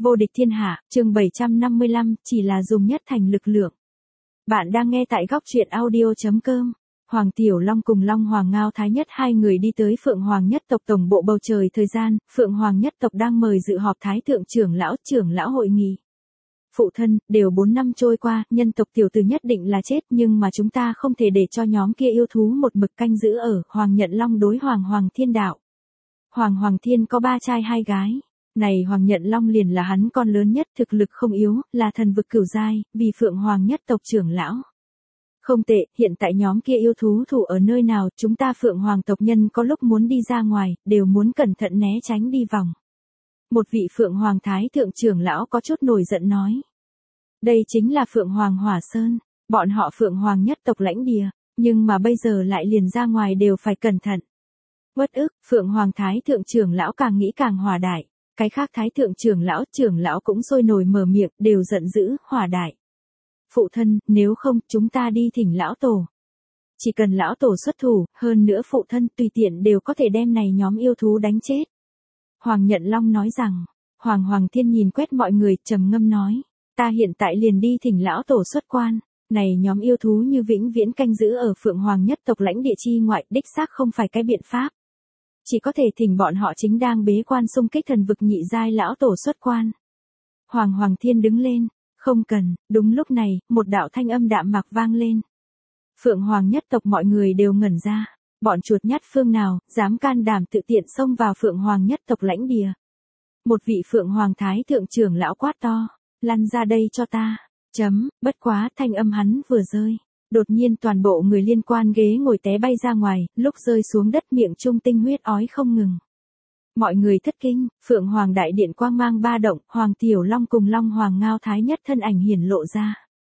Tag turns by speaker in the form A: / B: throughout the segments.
A: Vô địch thiên hạ, chương 755, chỉ là dùng nhất thành lực lượng. Bạn đang nghe tại góc truyện audio.com. Hoàng Tiểu Long cùng Long Hoàng Ngao Thái Nhất hai người đi tới Phượng Hoàng nhất tộc tổng bộ bầu trời thời gian, Phượng Hoàng nhất tộc đang mời dự họp Thái thượng trưởng lão hội nghị. Phụ thân, đều 4 năm trôi qua, nhân tộc tiểu tử nhất định là chết nhưng mà chúng ta không thể để cho nhóm kia yêu thú một mực canh giữ ở Hoàng Nhận Long đối Hoàng Thiên đạo. Hoàng Thiên có 3 trai 2 gái. Này Hoàng Nhận Long liền là hắn con lớn nhất, thực lực không yếu, là thần vực cửu giai, vì Phượng Hoàng nhất tộc trưởng lão. Không tệ, hiện tại nhóm kia yêu thú thủ ở nơi nào, chúng ta Phượng Hoàng tộc nhân có lúc muốn đi ra ngoài, đều muốn cẩn thận né tránh đi vòng. Một vị Phượng Hoàng Thái thượng trưởng lão có chút nổi giận nói. Đây chính là Phượng Hoàng Hỏa Sơn, bọn họ Phượng Hoàng nhất tộc lãnh địa, nhưng mà bây giờ lại liền ra ngoài đều phải cẩn thận. Uất ức, Phượng Hoàng Thái thượng trưởng lão càng nghĩ càng hòa đại. Cái khác Thái thượng trưởng lão cũng sôi nổi mở miệng, đều giận dữ, hỏa đại. Phụ thân, nếu không, chúng ta đi thỉnh lão tổ. Chỉ cần lão tổ xuất thủ, hơn nữa phụ thân tùy tiện đều có thể đem này nhóm yêu thú đánh chết. Hoàng Nhận Long nói rằng, Hoàng Thiên nhìn quét mọi người, trầm ngâm nói, ta hiện tại liền đi thỉnh lão tổ xuất quan. Này nhóm yêu thú như vĩnh viễn canh giữ ở Phượng Hoàng nhất tộc lãnh địa chi ngoại, đích xác không phải cái biện pháp. Chỉ có thể thỉnh bọn họ chính đang bế quan xung kích thần vực nhị giai lão tổ xuất quan. Hoàng Thiên đứng lên, không cần, đúng lúc này, một đạo thanh âm đạm mạc vang lên. Phượng Hoàng nhất tộc mọi người đều ngẩn ra, bọn chuột nhắt phương nào, dám can đảm tự tiện xông vào Phượng Hoàng nhất tộc lãnh địa. Một vị Phượng Hoàng Thái thượng trưởng lão quát to, lăn ra đây cho ta, bất quá thanh âm hắn vừa rơi. Đột nhiên toàn bộ người liên quan ghế ngồi té bay ra ngoài, lúc rơi xuống đất miệng trung tinh huyết ói không ngừng. Mọi người thất kinh, Phượng Hoàng đại điện quang mang ba động, Hoàng Tiểu Long cùng Long Hoàng Ngao Thái Nhất thân ảnh hiển lộ ra.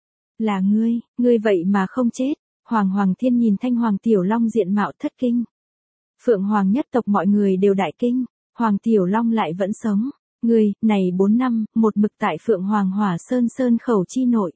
A: Là ngươi vậy mà không chết. Hoàng Thiên nhìn thanh Hoàng Tiểu Long diện mạo thất kinh. Phượng Hoàng nhất tộc mọi người đều đại kinh, Hoàng Tiểu Long lại vẫn sống. Ngươi, này 4 năm, một mực tại Phượng Hoàng Hỏa Sơn khẩu chi nội.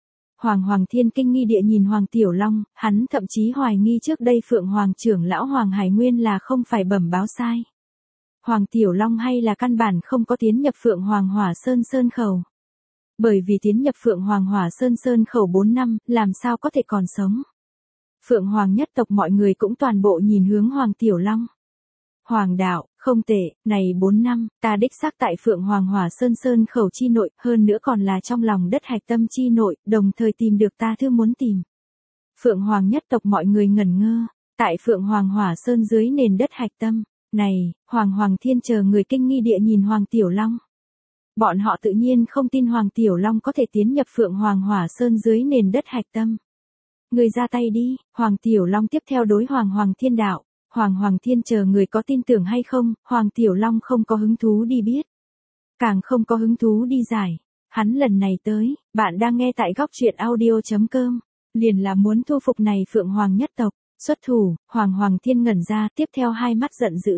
A: Hoàng Thiên kinh nghi địa nhìn Hoàng Tiểu Long, hắn thậm chí hoài nghi trước đây Phượng Hoàng trưởng lão Hoàng Hải Nguyên là không phải bẩm báo sai. Hoàng Tiểu Long hay là căn bản không có tiến nhập Phượng Hoàng Hỏa Sơn khẩu. Bởi vì tiến nhập Phượng Hoàng Hỏa Sơn khẩu 4 năm, làm sao có thể còn sống. Phượng Hoàng nhất tộc mọi người cũng toàn bộ nhìn hướng Hoàng Tiểu Long. Hoàng đạo, không tệ, này 4 năm, ta đích xác tại Phượng Hoàng Hỏa Sơn khẩu chi nội, hơn nữa còn là trong lòng đất hạch tâm chi nội, đồng thời tìm được ta thứ muốn tìm. Phượng Hoàng nhất tộc mọi người ngẩn ngơ, tại Phượng Hoàng Hỏa Sơn dưới nền đất hạch tâm, này, Hoàng Thiên chờ người kinh nghi địa nhìn Hoàng Tiểu Long. Bọn họ tự nhiên không tin Hoàng Tiểu Long có thể tiến nhập Phượng Hoàng Hỏa Sơn dưới nền đất hạch tâm. Người ra tay đi, Hoàng Tiểu Long tiếp theo đối Hoàng Thiên đạo. Hoàng Thiên chờ người có tin tưởng hay không, Hoàng Tiểu Long không có hứng thú đi biết. Càng không có hứng thú đi giải. Hắn lần này tới, bạn đang nghe tại góc truyện audio.com, liền là muốn thu phục này Phượng Hoàng nhất tộc, xuất thủ, Hoàng Thiên ngẩn ra, tiếp theo hai mắt giận dữ.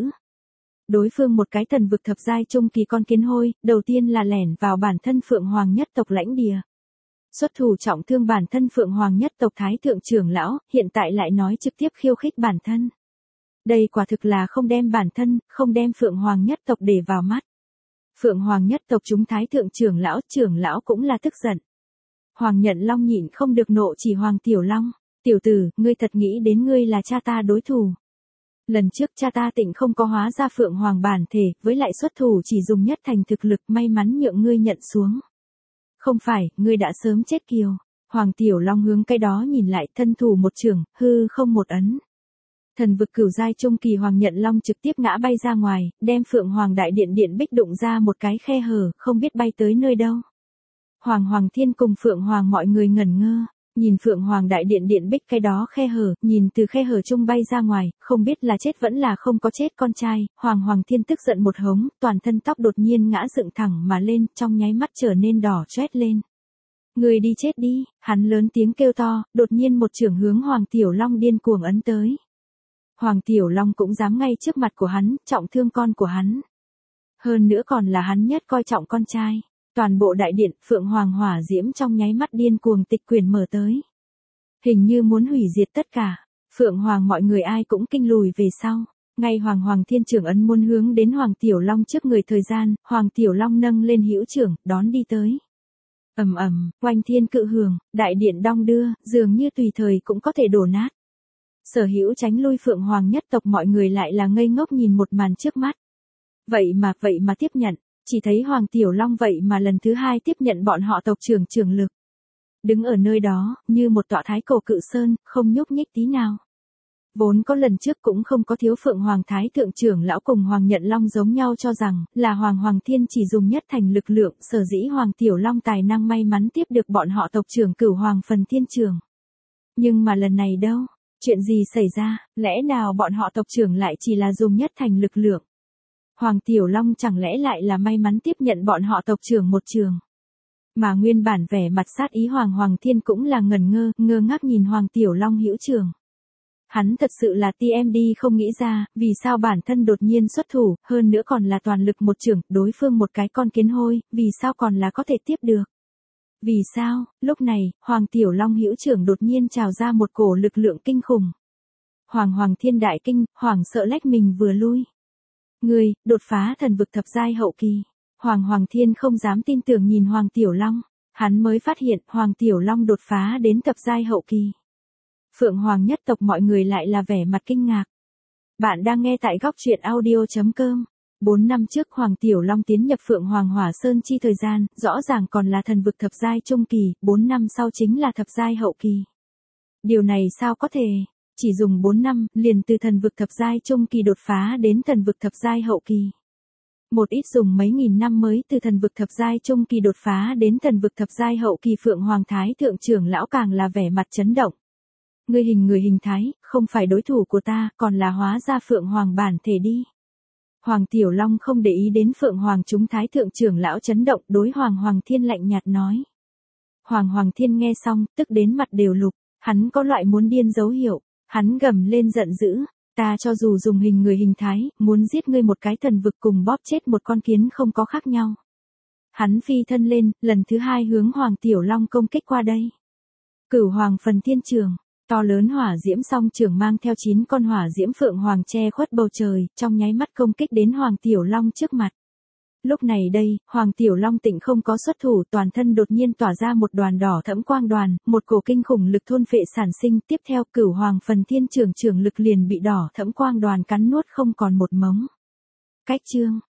A: Đối phương một cái thần vực thập giai trung kỳ con kiến hôi, đầu tiên là lẻn vào bản thân Phượng Hoàng nhất tộc lãnh địa. Xuất thủ trọng thương bản thân Phượng Hoàng nhất tộc Thái thượng trưởng lão, hiện tại lại nói trực tiếp khiêu khích bản thân. Đây quả thực là không đem bản thân, không đem Phượng Hoàng nhất tộc để vào mắt. Phượng Hoàng nhất tộc chúng Thái thượng trưởng lão cũng là tức giận. Hoàng Nhận Long nhịn không được nộ chỉ Hoàng Tiểu Long, tiểu tử, ngươi thật nghĩ đến ngươi là cha ta đối thủ. Lần trước cha ta tịnh không có hóa ra Phượng Hoàng bản thể, với lại xuất thủ chỉ dùng nhất thành thực lực, may mắn nhượng ngươi nhận xuống. Không phải, ngươi đã sớm chết kiều. Hoàng Tiểu Long hướng cái đó nhìn lại, thân thủ một trường, hư không một ấn. Thần vực cửu giai trung kỳ Hoàng Nhận Long trực tiếp ngã bay ra ngoài, đem Phượng Hoàng đại điện bích đụng ra một cái khe hở, không biết bay tới nơi đâu. Hoàng Thiên cùng Phượng Hoàng mọi người ngẩn ngơ, nhìn Phượng Hoàng đại điện bích cái đó khe hở, nhìn từ khe hở trung bay ra ngoài, không biết là chết vẫn là không có chết con trai. Hoàng Thiên tức giận một hống, toàn thân tóc đột nhiên ngã dựng thẳng mà lên, trong nháy mắt trở nên đỏ chót lên. Người đi chết đi, hắn lớn tiếng kêu to, đột nhiên một chưởng hướng Hoàng Tiểu Long điên cuồng ấn tới. Hoàng Tiểu Long cũng dám ngay trước mặt của hắn, trọng thương con của hắn. Hơn nữa còn là hắn nhất coi trọng con trai. Toàn bộ đại điện, Phượng Hoàng hỏa diễm trong nháy mắt điên cuồng tịch quyển mở tới. Hình như muốn hủy diệt tất cả. Phượng Hoàng mọi người ai cũng kinh lùi về sau. Ngay Hoàng Thiên trưởng ấn muốn hướng đến Hoàng Tiểu Long trước người thời gian, Hoàng Tiểu Long nâng lên hữu trưởng, đón đi tới. Ầm ầm, oanh thiên cự hưởng, đại điện đong đưa, dường như tùy thời cũng có thể đổ nát. Sở Hữu tránh lui Phượng Hoàng nhất tộc mọi người lại là ngây ngốc nhìn một màn trước mắt. Vậy mà tiếp nhận, chỉ thấy Hoàng Tiểu Long vậy mà lần thứ hai tiếp nhận bọn họ tộc trưởng lực. Đứng ở nơi đó, như một tọa thái cổ cự sơn, không nhúc nhích tí nào. Vốn có lần trước cũng không có thiếu Phượng Hoàng Thái Thượng trưởng lão cùng Hoàng Nhận Long giống nhau cho rằng là Hoàng Thiên chỉ dùng nhất thành lực lượng, sở dĩ Hoàng Tiểu Long tài năng may mắn tiếp được bọn họ tộc trưởng Cửu Hoàng Phần Thiên Trường. Nhưng mà lần này đâu, chuyện gì xảy ra, lẽ nào bọn họ tộc trưởng lại chỉ là dùng nhất thành lực lượng? Hoàng Tiểu Long chẳng lẽ lại là may mắn tiếp nhận bọn họ tộc trưởng một trường? Mà nguyên bản vẻ mặt sát ý Hoàng Thiên cũng là ngơ ngác nhìn Hoàng Tiểu Long hữu trường. Hắn thật sự là TMD không nghĩ ra, vì sao bản thân đột nhiên xuất thủ, hơn nữa còn là toàn lực một trường, đối phương một cái con kiến hôi, vì sao còn là có thể tiếp được. Vì sao, lúc này, Hoàng Tiểu Long hữu trưởng đột nhiên trào ra một cổ lực lượng kinh khủng. Hoàng Thiên đại kinh, hoảng sợ lách mình vừa lui. Người, đột phá thần vực thập giai hậu kỳ. Hoàng Thiên không dám tin tưởng nhìn Hoàng Tiểu Long, hắn mới phát hiện Hoàng Tiểu Long đột phá đến thập giai hậu kỳ. Phượng Hoàng nhất tộc mọi người lại là vẻ mặt kinh ngạc. Bạn đang nghe tại góc truyện audio.com. 4 năm trước Hoàng Tiểu Long tiến nhập Phượng Hoàng Hỏa Sơn chi thời gian, rõ ràng còn là thần vực thập giai trung kỳ, 4 năm sau chính là thập giai hậu kỳ. Điều này sao có thể? Chỉ dùng 4 năm, liền từ thần vực thập giai trung kỳ đột phá đến thần vực thập giai hậu kỳ. Một ít dùng mấy nghìn năm mới từ thần vực thập giai trung kỳ đột phá đến thần vực thập giai hậu kỳ. Phượng Hoàng Thái Thượng trưởng lão càng là vẻ mặt chấn động. Người hình thái, không phải đối thủ của ta, còn là hóa ra Phượng Hoàng bản thể đi. Hoàng Tiểu Long không để ý đến Phượng Hoàng chúng Thái Thượng trưởng lão chấn động, đối Hoàng Thiên lạnh nhạt nói. Hoàng Thiên nghe xong, tức đến mặt đều lục, hắn có loại muốn điên dấu hiệu, hắn gầm lên giận dữ, ta cho dù dùng hình thái, muốn giết ngươi một cái thần vực cùng bóp chết một con kiến không có khác nhau. Hắn phi thân lên, lần thứ hai hướng Hoàng Tiểu Long công kích qua đây. Cửu Hoàng Phần Thiên Trường. To lớn hỏa diễm song trường mang theo 9 con hỏa diễm Phượng Hoàng che khuất bầu trời, trong nháy mắt công kích đến Hoàng Tiểu Long trước mặt. Lúc này đây, Hoàng Tiểu Long tịnh không có xuất thủ, toàn thân đột nhiên tỏa ra một đoàn đỏ thẫm quang đoàn, một cổ kinh khủng lực thôn phệ sản sinh, tiếp theo Cửu Hoàng Phần Thiên trường lực liền bị đỏ thẫm quang đoàn cắn nuốt không còn một mống. Cách chương